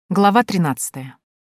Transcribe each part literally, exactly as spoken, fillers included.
Глава тринадцатая.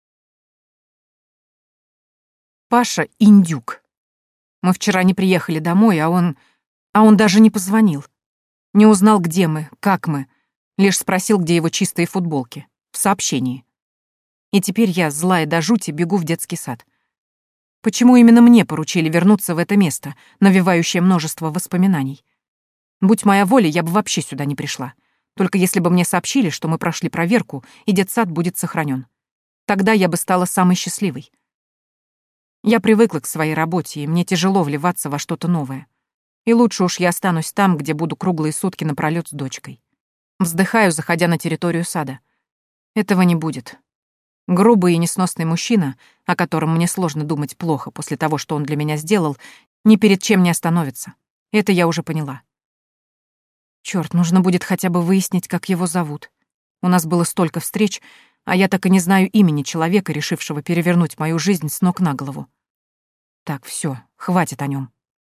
Паша — индюк. Мы вчера не приехали домой, а он... А он даже не позвонил. Не узнал, где мы, как мы. Лишь спросил, где его чистые футболки. В сообщении. И теперь я, злая до жути, бегу в детский сад. Почему именно мне поручили вернуться в это место, навевающее множество воспоминаний? Будь моя воля, я бы вообще сюда не пришла. Только если бы мне сообщили, что мы прошли проверку, и детсад будет сохранен. Тогда я бы стала самой счастливой. Я привыкла к своей работе, и мне тяжело вливаться во что-то новое. И лучше уж я останусь там, где буду круглые сутки напролёт с дочкой. Вздыхаю, заходя на территорию сада. Этого не будет. Грубый и несносный мужчина, о котором мне сложно думать плохо после того, что он для меня сделал, ни перед чем не остановится. Это я уже поняла. Чёрт, нужно будет хотя бы выяснить, как его зовут. У нас было столько встреч, а я так и не знаю имени человека, решившего перевернуть мою жизнь с ног на голову. Так, всё, хватит о нём.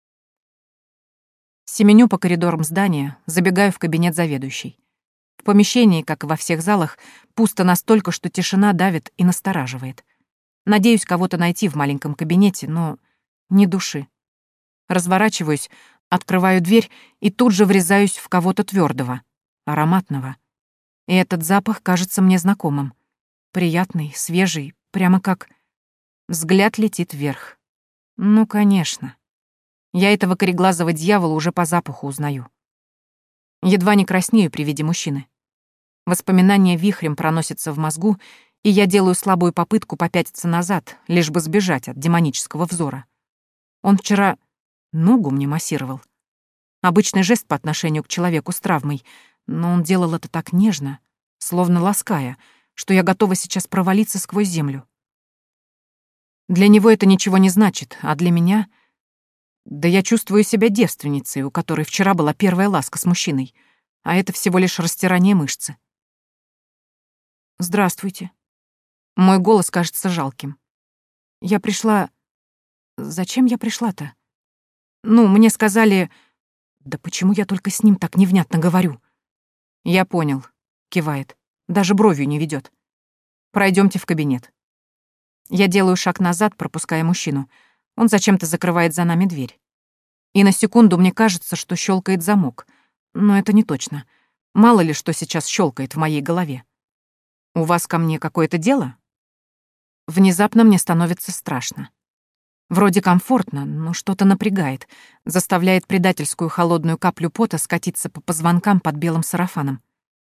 Семеню по коридорам здания, забегаю в кабинет заведующей. В помещении, как и во всех залах, пусто настолько, что тишина давит и настораживает. Надеюсь кого-то найти в маленьком кабинете, но ни души. Разворачиваюсь, открываю дверь и тут же врезаюсь в кого-то твёрдого, ароматного. И этот запах кажется мне знакомым. Приятный, свежий, прямо как... Взгляд летит вверх. Ну, конечно. Я этого кореглазого дьявола уже по запаху узнаю. Едва не краснею при виде мужчины. Воспоминания вихрем проносятся в мозгу, и я делаю слабую попытку попятиться назад, лишь бы сбежать от демонического взора. Он вчера ногу мне массировал. Обычный жест по отношению к человеку с травмой, но он делал это так нежно, словно лаская, что я готова сейчас провалиться сквозь землю. Для него это ничего не значит, а для меня... Да я чувствую себя девственницей, у которой вчера была первая ласка с мужчиной, а это всего лишь растирание мышцы. «Здравствуйте». Мой голос кажется жалким. Я пришла... Зачем я пришла-то? Ну, мне сказали... Да почему я только с ним так невнятно говорю? Я понял, кивает. Даже бровью не ведет. Пройдемте в кабинет. Я делаю шаг назад, пропуская мужчину. Он зачем-то закрывает за нами дверь. И на секунду мне кажется, что щелкает замок. Но это не точно. Мало ли, что сейчас щелкает в моей голове. «У вас ко мне какое-то дело?» Внезапно мне становится страшно. Вроде комфортно, но что-то напрягает, заставляет предательскую холодную каплю пота скатиться по позвонкам под белым сарафаном.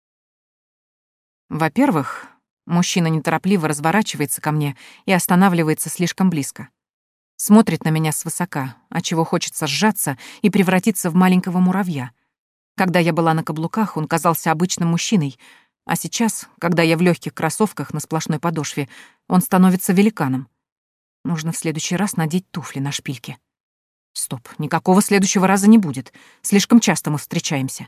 Во-первых, мужчина неторопливо разворачивается ко мне и останавливается слишком близко. Смотрит на меня свысока, отчего хочется сжаться и превратиться в маленького муравья. Когда я была на каблуках, он казался обычным мужчиной, а сейчас, когда я в легких кроссовках на сплошной подошве, он становится великаном. Нужно в следующий раз надеть туфли на шпильке. Стоп, никакого следующего раза не будет. Слишком часто мы встречаемся.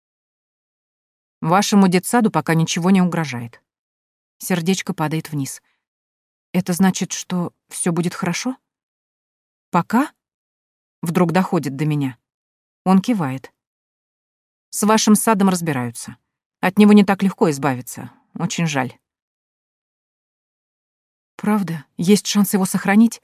Вашему детсаду пока ничего не угрожает. Сердечко падает вниз. Это значит, что все будет хорошо? Пока? Вдруг доходит до меня. Он кивает. С вашим садом разбираются. От него не так легко избавиться. Очень жаль. Правда? Есть шанс его сохранить?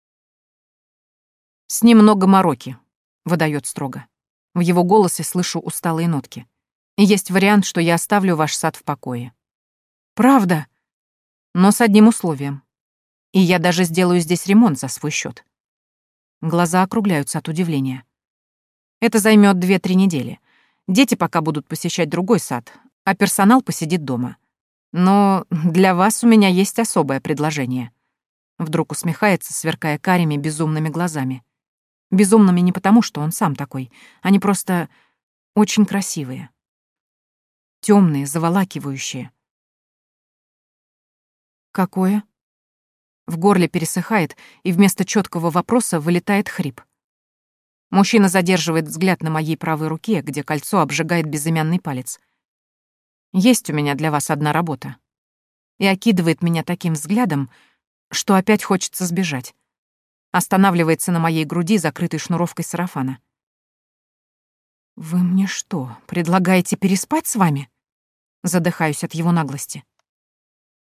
С ним много мороки, выдает строго. В его голосе слышу усталые нотки. И есть вариант, что я оставлю ваш сад в покое. Правда? Но с одним условием. И я даже сделаю здесь ремонт за свой счет. Глаза округляются от удивления. Это займет две-три недели. Дети пока будут посещать другой сад, а персонал посидит дома. Но для вас у меня есть особое предложение. Вдруг усмехается, сверкая карими безумными глазами. Безумными не потому, что он сам такой. Они просто очень красивые. Темные, заволакивающие. Какое? В горле пересыхает, и вместо четкого вопроса вылетает хрип. Мужчина задерживает взгляд на моей правой руке, где кольцо обжигает безымянный палец. Есть у меня для вас одна работа. И окидывает меня таким взглядом, что опять хочется сбежать. Останавливается на моей груди, закрытой шнуровкой сарафана. «Вы мне что, предлагаете переспать с вами?» Задыхаюсь от его наглости.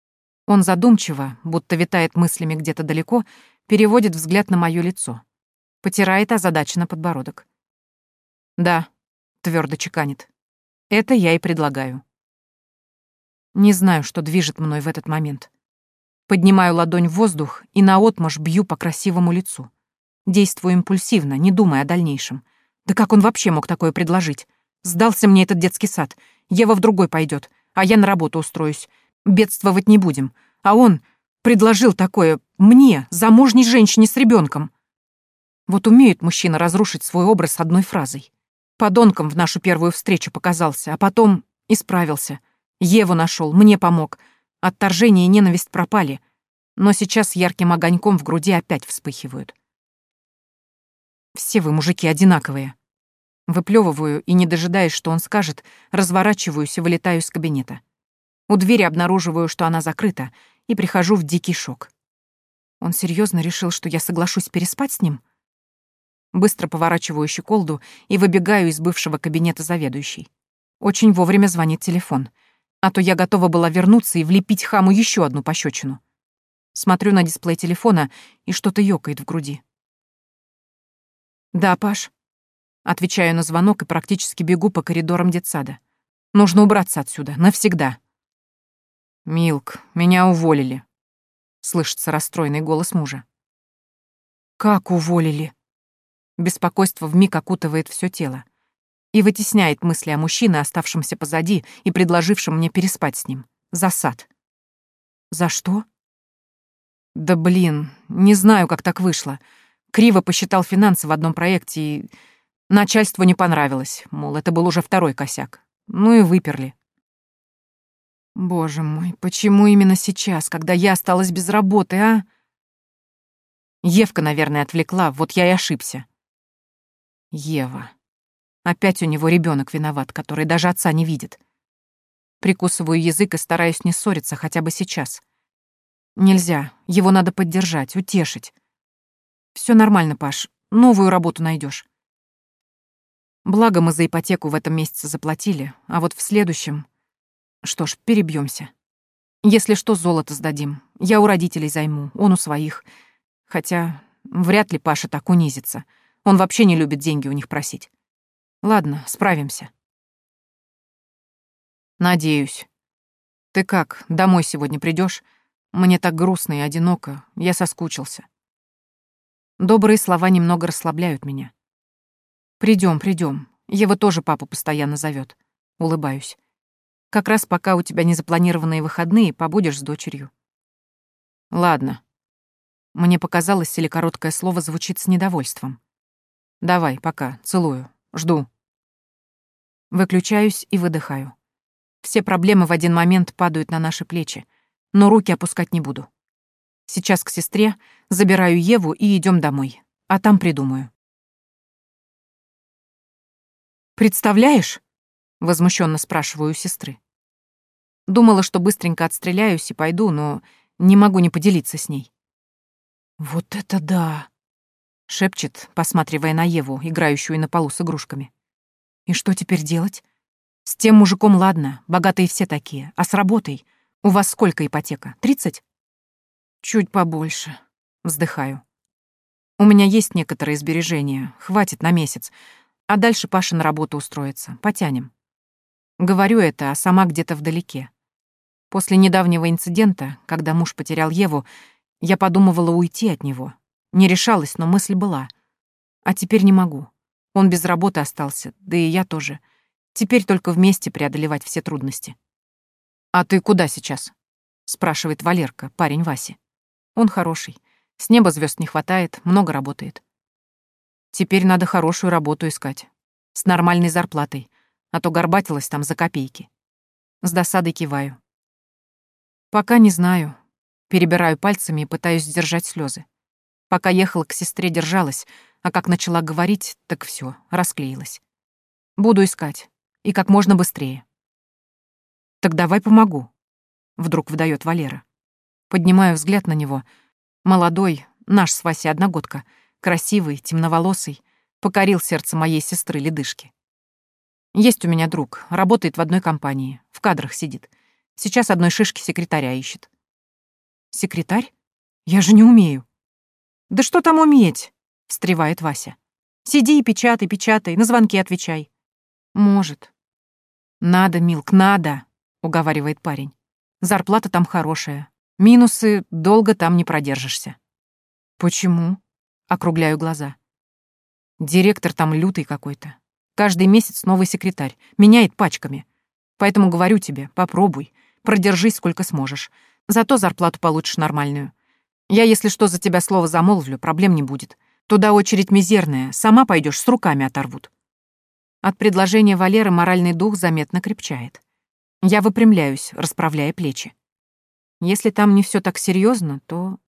Он задумчиво, будто витает мыслями где-то далеко, переводит взгляд на моё лицо. Потирает озадаченно подбородок. «Да», — твёрдо чеканит. «Это я и предлагаю». Не знаю, что движет мной в этот момент. Поднимаю ладонь в воздух и наотмашь бью по красивому лицу. Действую импульсивно, не думая о дальнейшем. Да как он вообще мог такое предложить? Сдался мне этот детский сад. Ева в другой пойдет, а я на работу устроюсь. Бедствовать не будем. А он предложил такое мне, замужней женщине с ребенком. Вот умеет мужчина разрушить свой образ одной фразой. Подонком в нашу первую встречу показался, а потом исправился. Еву нашел, мне помог. Отторжение и ненависть пропали, но сейчас ярким огоньком в груди опять вспыхивают. Все вы, мужики, одинаковые. Выплёвываю и, не дожидаясь, что он скажет, разворачиваюсь и вылетаю из кабинета. У двери обнаруживаю, что она закрыта, и прихожу в дикий шок. Он серьезно решил, что я соглашусь переспать с ним? Быстро поворачиваю щеколду и выбегаю из бывшего кабинета заведующей. Очень вовремя звонит телефон, а то я готова была вернуться и влепить хаму еще одну пощечину. Смотрю на дисплей телефона, и что-то ёкает в груди. «Да, Паш». Отвечаю на звонок и практически бегу по коридорам детсада. Нужно убраться отсюда, навсегда. «Милк, меня уволили», — слышится расстроенный голос мужа. «Как уволили?» Беспокойство вмиг окутывает все тело и вытесняет мысли о мужчине, оставшемся позади и предложившем мне переспать с ним. Засад. «За что?» «Да блин, не знаю, как так вышло. Криво посчитал финансы в одном проекте, и начальству не понравилось, мол, это был уже второй косяк. Ну и выперли». Боже мой, почему именно сейчас, когда я осталась без работы, а? Евка, наверное, отвлекла, вот я и ошибся. Ева. Опять у него ребенок виноват, который даже отца не видит. Прикусываю язык и стараюсь не ссориться хотя бы сейчас. Нельзя, его надо поддержать, утешить. Все нормально, Паш, новую работу найдешь. Благо мы за ипотеку в этом месяце заплатили, а вот в следующем... Что ж, перебьемся. Если что, золото сдадим. Я у родителей займу, он у своих. Хотя вряд ли Паша так унизится. Он вообще не любит деньги у них просить. Ладно, справимся. Надеюсь. Ты как, домой сегодня придешь? Мне так грустно и одиноко, я соскучился. Добрые слова немного расслабляют меня. Придем, придем. Ева тоже папу постоянно зовет. Улыбаюсь. Как раз пока у тебя незапланированные выходные, побудешь с дочерью. Ладно. Мне показалось, или короткое слово звучит с недовольством. Давай, пока, целую, жду. Выключаюсь и выдыхаю. Все проблемы в один момент падают на наши плечи, но руки опускать не буду. Сейчас к сестре, забираю Еву и идем домой, а там придумаю. «Представляешь?» — возмущенно спрашиваю у сестры. Думала, что быстренько отстреляюсь и пойду, но не могу не поделиться с ней. «Вот это да!» — шепчет, посматривая на Еву, играющую на полу с игрушками. «И что теперь делать? С тем мужиком ладно, богатые все такие, а с работой? У вас сколько ипотека? Тридцать?» «Чуть побольше», — вздыхаю. «У меня есть некоторые сбережения, хватит на месяц, а дальше Паша на работу устроится, потянем». Говорю это, а сама где-то вдалеке. После недавнего инцидента, когда муж потерял Еву, я подумывала уйти от него. Не решалась, но мысль была. А теперь не могу. Он без работы остался, да и я тоже. Теперь только вместе преодолевать все трудности. «А ты куда сейчас?» — спрашивает Валерка, парень Васи. Он хороший. С неба звезд не хватает, много работает. Теперь надо хорошую работу искать. С нормальной зарплатой, а то горбатилась там за копейки. С досадой киваю. Пока не знаю. Перебираю пальцами и пытаюсь сдержать слезы. Пока ехала к сестре, держалась, а как начала говорить, так все, расклеилась. Буду искать. И как можно быстрее. «Так давай помогу», — вдруг выдает Валера. Поднимаю взгляд на него. Молодой, наш с Васей одногодка, красивый, темноволосый, покорил сердце моей сестры ледышки. Есть у меня друг, работает в одной компании, в кадрах сидит. Сейчас одной шишки секретаря ищет. Секретарь? Я же не умею. Да что там уметь? Встревает Вася. Сиди и печатай, печатай, на звонки отвечай. Может. Надо, Милк, надо, уговаривает парень. Зарплата там хорошая. Минусы долго там не продержишься. Почему? Округляю глаза. Директор там лютый какой-то. Каждый месяц новый секретарь. Меняет пачками. Поэтому говорю тебе, попробуй. Продержись сколько сможешь. Зато зарплату получишь нормальную. Я, если что, за тебя слово замолвлю, проблем не будет. Туда очередь мизерная, сама пойдешь, с руками оторвут. От предложения Валеры моральный дух заметно крепчает. Я выпрямляюсь, расправляя плечи. Если там не все так серьезно, то...